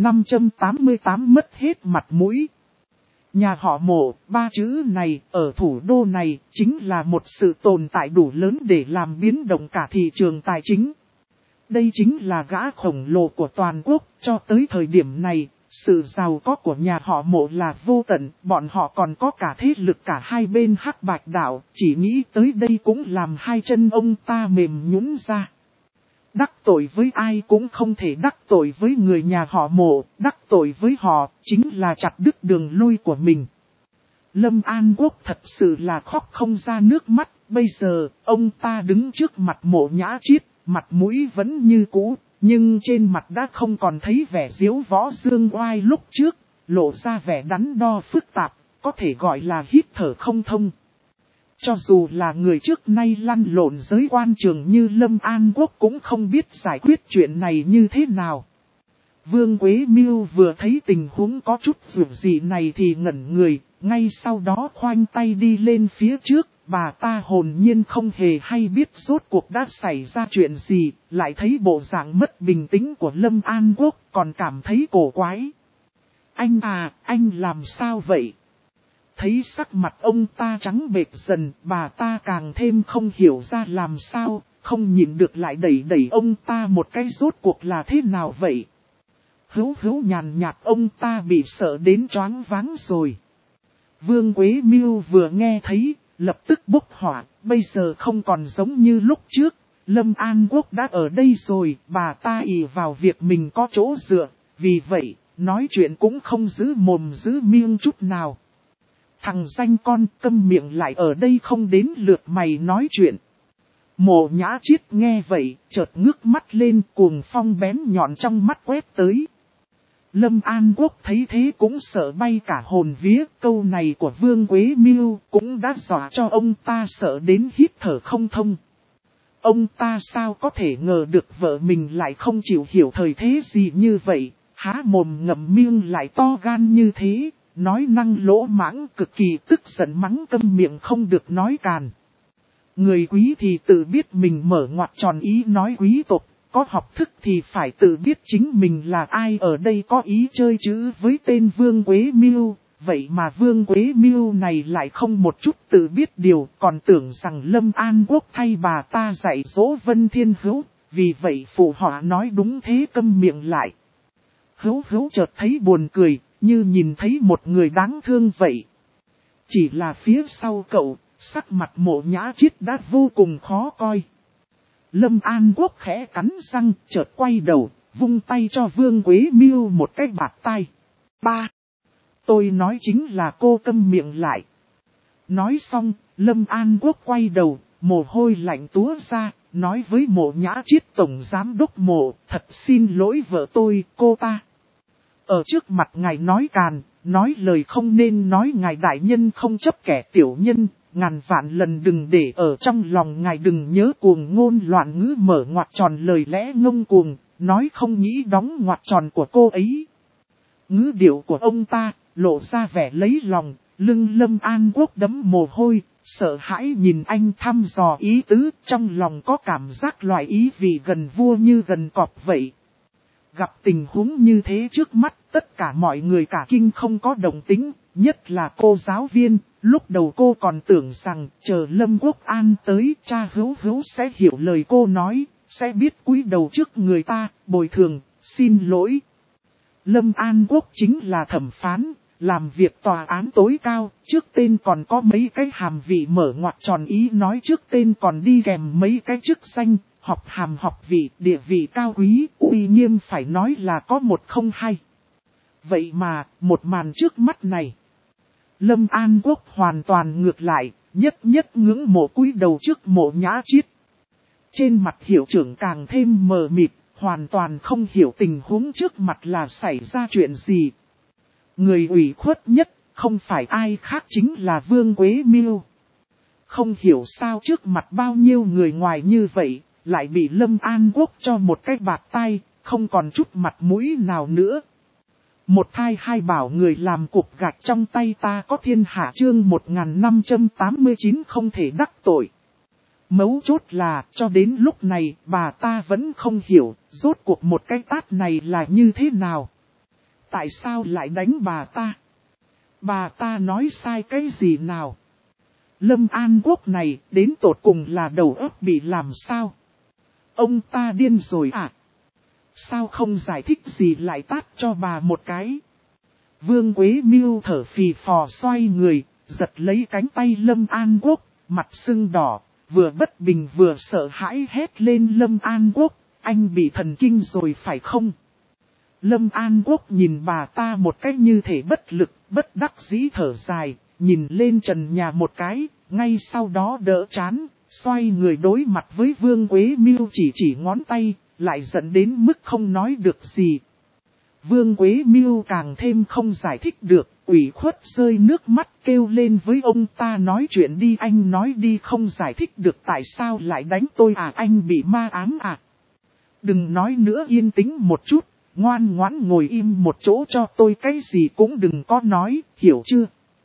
1588 mất hết mặt mũi. Nhà họ Mộ, ba chữ này, ở thủ đô này, chính là một sự tồn tại đủ lớn để làm biến động cả thị trường tài chính. Đây chính là gã khổng lồ của toàn quốc, cho tới thời điểm này, sự giàu có của nhà họ Mộ là vô tận, bọn họ còn có cả thế lực cả hai bên hắc bạch đạo, chỉ nghĩ tới đây cũng làm hai chân ông ta mềm nhũn ra. Đắc tội với ai cũng không thể đắc tội với người nhà họ Mộ, đắc tội với họ chính là chặt đứt đường lui của mình. Lâm An Quốc thật sự là khóc không ra nước mắt, bây giờ ông ta đứng trước mặt Mộ Nhã Chiết, mặt mũi vẫn như cũ, nhưng trên mặt đã không còn thấy vẻ diếu võ dương oai lúc trước, lộ ra vẻ đắn đo phức tạp, có thể gọi là hít thở không thông. Cho dù là người trước nay lăn lộn giới quan trường như Lâm An Quốc cũng không biết giải quyết chuyện này như thế nào. Vương Quế Miêu vừa thấy tình huống có chút rủi gì này thì ngẩn người, ngay sau đó khoanh tay đi lên phía trước, bà ta hồn nhiên không hề hay biết rốt cuộc đã xảy ra chuyện gì, lại thấy bộ dạng mất bình tĩnh của Lâm An Quốc còn cảm thấy cổ quái. Anh làm sao vậy? Thấy sắc mặt ông ta trắng bệch dần, bà ta càng thêm không hiểu ra làm sao, không nhịn được lại đẩy ông ta một cái rốt cuộc là thế nào vậy. Hữu nhàn nhạt ông ta bị sợ đến choáng váng rồi. Vương Quế Miêu vừa nghe thấy, lập tức bốc hỏa, bây giờ không còn giống như lúc trước, Lâm An Quốc đã ở đây rồi, bà ta ỷ vào việc mình có chỗ dựa, vì vậy, nói chuyện cũng không giữ mồm giữ miệng chút nào. Thằng danh con câm miệng lại ở đây không đến lượt mày nói chuyện. Mộ Nhã Chiết nghe vậy, chợt ngước mắt lên cuồng phong bén nhọn trong mắt quét tới. Lâm An Quốc thấy thế cũng sợ bay cả hồn vía, câu này của Vương Quế Miêu cũng đã dọa cho ông ta sợ đến hít thở không thông. Ông ta sao có thể ngờ được vợ mình lại không chịu hiểu thời thế gì như vậy, há mồm ngậm miệng lại to gan như thế. Nói năng lỗ mãng cực kỳ tức giận mắng câm miệng không được nói càn. Người quý thì tự biết mình mở ngoặc tròn ý nói quý tộc, có học thức thì phải tự biết chính mình là ai ở đây có ý chơi chữ với tên Vương Quế Miêu. Vậy mà Vương Quế Miêu này lại không một chút tự biết điều, còn tưởng rằng Lâm An Quốc thay bà ta dạy dỗ Vân Thiên Hữu, vì vậy phụ họ nói đúng thế câm miệng lại. Hữu chợt thấy buồn cười, như nhìn thấy một người đáng thương vậy. Chỉ là phía sau cậu, Sắc mặt Mộ Nhã Chiết đã vô cùng khó coi. Lâm An Quốc khẽ cắn răng, chợt quay đầu, vung tay cho Vương Quế Miêu một cái bạt tai. Ba. Tôi nói chính là cô câm miệng lại. Nói xong, Lâm An Quốc quay đầu, mồ hôi lạnh túa ra, nói với Mộ Nhã Chiết tổng giám đốc Mộ, thật xin lỗi vợ tôi, cô ta. Ở trước mặt ngài nói càn, nói lời không nên nói, ngài đại nhân không chấp kẻ tiểu nhân, ngàn vạn lần đừng để ở trong lòng ngài, đừng nhớ cuồng ngôn loạn ngữ mở ngoặc tròn lời lẽ ngông cuồng, nói không nghĩ đóng ngoặc tròn của cô ấy. Ngữ điệu của ông ta, lộ ra vẻ lấy lòng, lưng Lâm An Quốc đẫm mồ hôi, sợ hãi nhìn anh thăm dò ý tứ, trong lòng có cảm giác loại ý vị gần vua như gần cọp vậy. Gặp tình huống như thế trước mắt, tất cả mọi người cả kinh không có đồng tính, nhất là cô giáo viên. Lúc đầu cô còn tưởng rằng chờ Lâm Quốc An tới, cha Hữu sẽ hiểu lời cô nói, sẽ biết cúi đầu trước người ta, bồi thường, xin lỗi. Lâm An Quốc chính là thẩm phán, làm việc tòa án tối cao, trước tên còn có mấy cái hàm vị mở ngoặc tròn ý nói trước tên còn đi kèm mấy cái chức danh, học hàm học vị, địa vị cao quý, uy nghiêm phải nói là có một không hai. Vậy mà, một màn trước mắt này, Lâm An Quốc hoàn toàn ngược lại, nhất ngưỡng mộ cúi đầu trước Mộ Nhã Chiết. Trên mặt hiệu trưởng càng thêm mờ mịt, hoàn toàn không hiểu tình huống trước mặt là xảy ra chuyện gì. Người ủy khuất nhất, không phải ai khác chính là Vương Quế Miêu. Không hiểu sao trước mặt bao nhiêu người ngoài như vậy, lại bị Lâm An Quốc cho một cái bạt tai, không còn chút mặt mũi nào nữa. Một thai hai bảo người làm cục gạch trong tay ta có thiên hạ, chương 1589 không thể đắc tội. Mấu chốt là, cho đến lúc này, bà ta vẫn không hiểu, rốt cuộc một cái tát này là như thế nào. Tại sao lại đánh bà ta? Bà ta nói sai cái gì nào? Lâm An Quốc này, đến tột cùng là đầu óc bị làm sao? Ông ta điên rồi à? Sao không giải thích gì lại tát cho bà một cái? Vương Quế Miêu thở phì phò xoay người, giật lấy cánh tay Lâm An Quốc, mặt sưng đỏ, vừa bất bình vừa sợ hãi hét lên Lâm An Quốc, anh bị thần kinh rồi phải không? Lâm An Quốc nhìn bà ta một cách như thể bất lực, bất đắc dĩ thở dài, nhìn lên trần nhà một cái, ngay sau đó đỡ chán, xoay người đối mặt với Vương Quế Miêu chỉ ngón tay, lại dẫn đến mức không nói được gì. Vương Quế Miêu càng thêm không giải thích được, ủy khuất rơi nước mắt kêu lên với ông ta, nói chuyện đi anh, nói đi, không giải thích được tại sao lại đánh tôi à, anh bị ma ám à. Đừng nói nữa, yên tĩnh một chút, ngoan ngoãn ngồi im một chỗ cho tôi, cái gì cũng đừng có nói, hiểu chưa?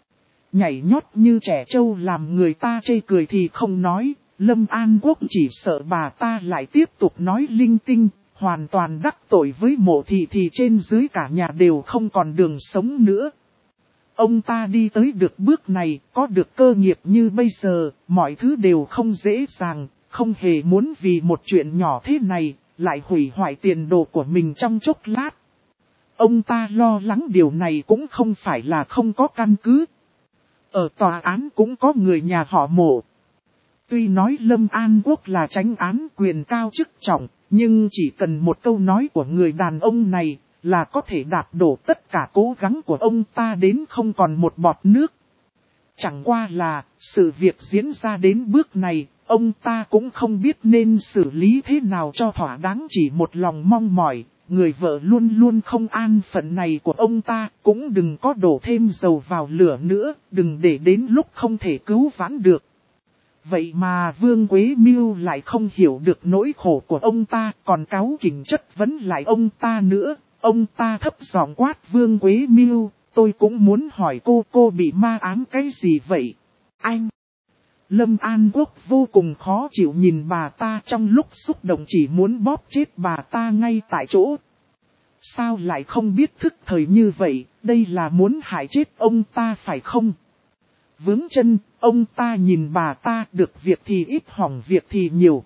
Nhảy nhót như trẻ trâu làm người ta chê cười thì không nói, Lâm An Quốc chỉ sợ bà ta lại tiếp tục nói linh tinh, hoàn toàn đắc tội với Mộ thị thì trên dưới cả nhà đều không còn đường sống nữa. Ông ta đi tới được bước này, có được cơ nghiệp như bây giờ, mọi thứ đều không dễ dàng, không hề muốn vì một chuyện nhỏ thế này, lại hủy hoại tiền đồ của mình trong chốc lát. Ông ta lo lắng điều này cũng không phải là không có căn cứ. Ở tòa án cũng có người nhà họ Mộ. Tuy nói Lâm An Quốc là chánh án quyền cao chức trọng, nhưng chỉ cần một câu nói của người đàn ông này là có thể đạp đổ tất cả cố gắng của ông ta đến không còn một bọt nước. Chẳng qua là, sự việc diễn ra đến bước này, ông ta cũng không biết nên xử lý thế nào cho thỏa đáng, chỉ một lòng mong mỏi, người vợ luôn luôn không an phận này của ông ta, cũng đừng có đổ thêm dầu vào lửa nữa, đừng để đến lúc không thể cứu vãn được. Vậy mà Vương Quế Miêu lại không hiểu được nỗi khổ của ông ta, còn cáu kỉnh chất vấn lại ông ta nữa. Ông ta thấp giọng quát Vương Quế Miêu, tôi cũng muốn hỏi cô bị ma ám cái gì vậy? Anh! Lâm An Quốc vô cùng khó chịu nhìn bà ta, trong lúc xúc động chỉ muốn bóp chết bà ta ngay tại chỗ. Sao lại không biết thức thời như vậy, đây là muốn hại chết ông ta phải không? Vướng chân, ông ta nhìn bà ta, được việc thì ít hỏng việc thì nhiều.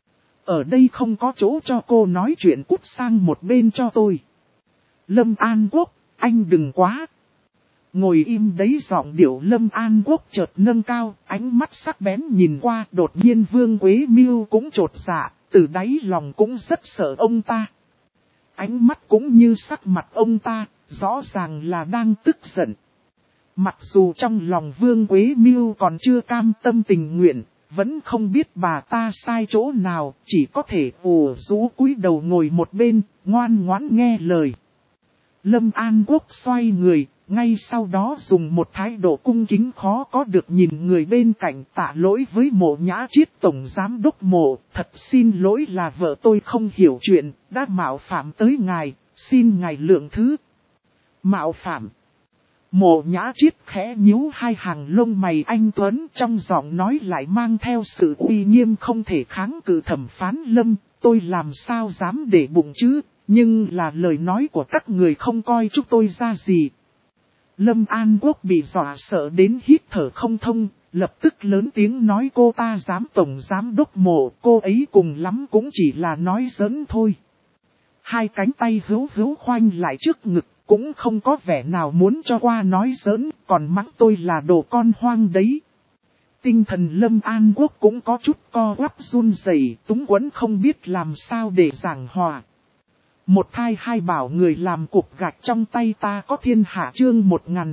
Ở đây không có chỗ cho cô nói chuyện, cút sang một bên cho tôi. Lâm An Quốc, anh đừng quá. Ngồi im đấy giọng điệu Lâm An Quốc chợt nâng cao, ánh mắt sắc bén nhìn qua, đột nhiên Vương Quế Miêu cũng chột dạ, từ đáy lòng cũng rất sợ ông ta. Ánh mắt cũng như sắc mặt ông ta, rõ ràng là đang tức giận. Mặc dù trong lòng Vương Quế Miêu còn chưa cam tâm tình nguyện, vẫn không biết bà ta sai chỗ nào, chỉ có thể ủ rũ cúi đầu ngồi một bên, ngoan ngoãn nghe lời. Lâm An Quốc xoay người, ngay sau đó dùng một thái độ cung kính khó có được nhìn người bên cạnh, tạ lỗi với Mộ Nhã Chiết tổng giám đốc Mộ, thật xin lỗi là vợ tôi không hiểu chuyện, đã mạo phạm tới ngài, xin ngài lượng thứ. Mạo phạm. Mộ Nhã Chiết khẽ nhíu hai hàng lông mày anh tuấn, trong giọng nói lại mang theo sự uy nghiêm không thể kháng cự. Thẩm phán Lâm, tôi làm sao dám để bụng chứ, nhưng là lời nói của các người không coi chúng tôi ra gì. Lâm An Quốc bị dọa sợ đến hít thở không thông, lập tức lớn tiếng nói cô ta dám tổng giám đốc Mộ, cô ấy cùng lắm cũng chỉ là nói giỡn thôi. Hai cánh tay hữu khoanh lại trước ngực, cũng không có vẻ nào muốn cho qua nói giỡn, còn mắng tôi là đồ con hoang đấy. Tinh thần Lâm An Quốc cũng có chút co quắp run rẩy, túng quẫn không biết làm sao để giảng hòa. Một thai hai bảo người làm cục gạch trong tay ta có thiên hạ chương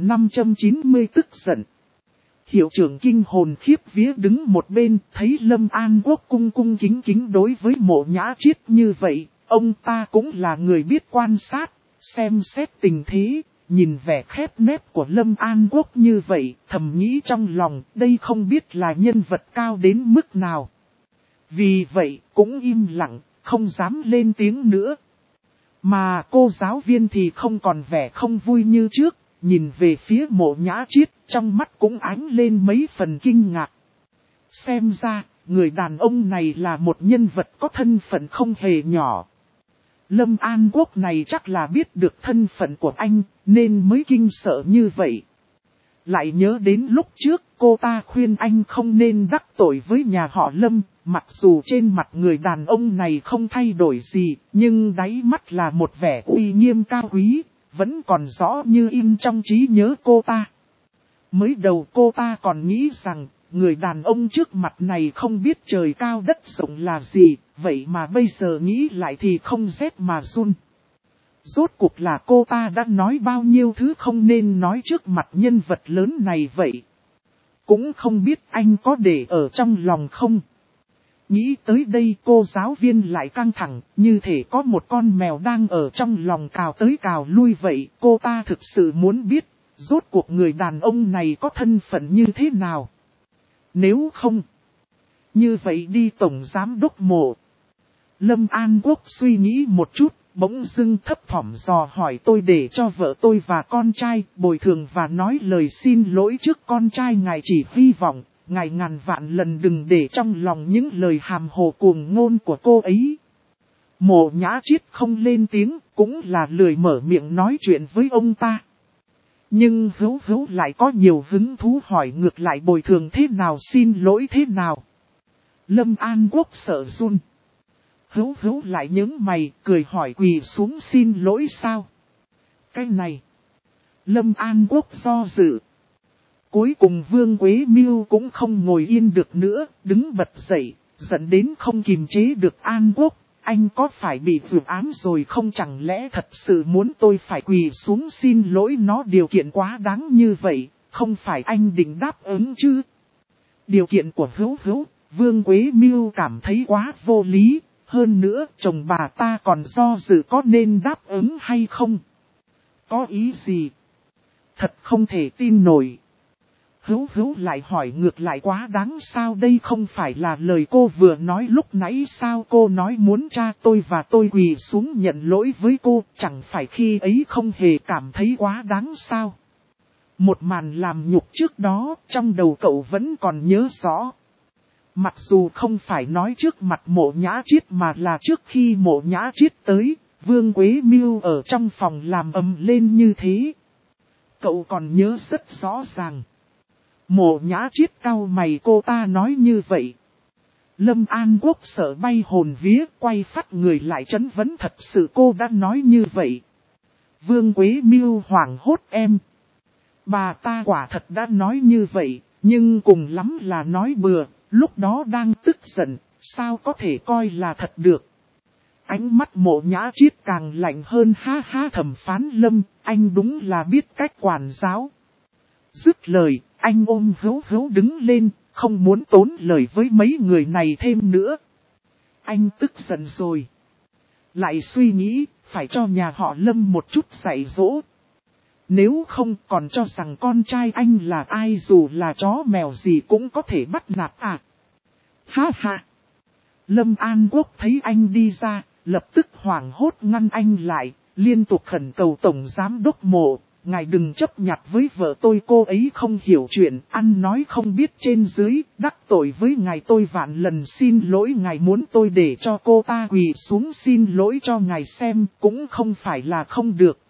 1590 tức giận. Hiệu trưởng kinh hồn khiếp vía đứng một bên, thấy Lâm An Quốc cung cung kính kính đối với Mộ Nhã Chiết như vậy, ông ta cũng là người biết quan sát, xem xét tình thế, nhìn vẻ khép nép của Lâm An Quốc như vậy, thầm nghĩ trong lòng, đây không biết là nhân vật cao đến mức nào. Vì vậy, cũng im lặng, không dám lên tiếng nữa. Mà cô giáo viên thì không còn vẻ không vui như trước, nhìn về phía Mộ Nhã Chiết, trong mắt cũng ánh lên mấy phần kinh ngạc. Xem ra, người đàn ông này là một nhân vật có thân phận không hề nhỏ. Lâm An Quốc này chắc là biết được thân phận của anh, nên mới kinh sợ như vậy. Lại nhớ đến lúc trước cô ta khuyên anh không nên đắc tội với nhà họ Lâm, mặc dù trên mặt người đàn ông này không thay đổi gì, nhưng đáy mắt là một vẻ uy nghiêm cao quý, vẫn còn rõ như in trong trí nhớ cô ta. Mới đầu cô ta còn nghĩ rằng, người đàn ông trước mặt này không biết trời cao đất rộng là gì, vậy mà bây giờ nghĩ lại thì không rét mà run. Rốt cuộc là cô ta đã nói bao nhiêu thứ không nên nói trước mặt nhân vật lớn này vậy. Cũng không biết anh có để ở trong lòng không. Nghĩ tới đây cô giáo viên lại căng thẳng, như thể có một con mèo đang ở trong lòng cào tới cào lui vậy. Cô ta thực sự muốn biết, rốt cuộc người đàn ông này có thân phận như thế nào. Nếu không, như vậy đi tổng giám đốc Mộ. Lâm An Quốc suy nghĩ một chút, bỗng dưng thấp thỏm dò hỏi tôi để cho vợ tôi và con trai bồi thường và nói lời xin lỗi trước con trai ngài, chỉ hy vọng, ngài ngàn vạn lần đừng để trong lòng những lời hàm hồ cuồng ngôn của cô ấy. Mộ Nhã Chiết không lên tiếng, cũng là lười mở miệng nói chuyện với ông ta. Nhưng hữu lại có nhiều hứng thú hỏi ngược lại bồi thường thế nào, xin lỗi thế nào. Lâm An Quốc sợ run. Hữu lại nhướng mày, cười hỏi quỳ xuống xin lỗi sao? Cái này. Lâm An Quốc do dự. Cuối cùng Vương Quế Miêu cũng không ngồi yên được nữa, đứng bật dậy, dẫn đến không kìm chế được. An Quốc, anh có phải bị vượt án rồi không, chẳng lẽ thật sự muốn tôi phải quỳ xuống xin lỗi, nó điều kiện quá đáng như vậy, không phải anh định đáp ứng chứ? Điều kiện của Hữu, Vương Quế Miêu cảm thấy quá vô lý. Hơn nữa, chồng bà ta còn do dự có nên đáp ứng hay không. Có ý gì? Thật không thể tin nổi. Hữu lại hỏi ngược lại, quá đáng sao, đây không phải là lời cô vừa nói lúc nãy sao? Cô nói muốn cha tôi và tôi quỳ xuống nhận lỗi với cô, chẳng phải khi ấy không hề cảm thấy quá đáng sao? Một màn làm nhục trước đó, trong đầu cậu vẫn còn nhớ rõ. Mặc dù không phải nói trước mặt Mộ Nhã Chiết mà là trước khi Mộ Nhã Chiết tới, Vương Quế Miêu ở trong phòng làm ầm lên như thế. Cậu còn nhớ rất rõ ràng. Mộ Nhã Chiết cau mày, cô ta nói như vậy. Lâm An Quốc sợ bay hồn vía, quay phát người lại trấn vấn, thật sự cô đã nói như vậy. Vương Quế Miêu hoảng hốt, em. Bà ta quả thật đã nói như vậy, nhưng cùng lắm là nói bừa, lúc đó đang tức giận, sao có thể coi là thật được. Ánh mắt Mộ Nhã Chiết càng lạnh hơn, ha ha, thẩm phán Lâm, anh đúng là biết cách quản giáo. Dứt lời, anh ôm Hữu Hữu đứng lên, không muốn tốn lời với mấy người này thêm nữa. Anh tức giận rồi. Lại suy nghĩ, phải cho nhà họ Lâm một chút dạy dỗ. Nếu không còn cho rằng con trai anh là ai, dù là chó mèo gì cũng có thể bắt nạt à. Ha ha. Lâm An Quốc thấy anh đi ra, lập tức hoảng hốt ngăn anh lại, liên tục khẩn cầu Tổng Giám Đốc Mộ, ngài đừng chấp nhặt với vợ tôi, cô ấy không hiểu chuyện, ăn nói không biết trên dưới, đắc tội với ngài tôi vạn lần xin lỗi. Ngài muốn tôi để cho cô ta quỳ xuống xin lỗi cho ngài xem, cũng không phải là không được.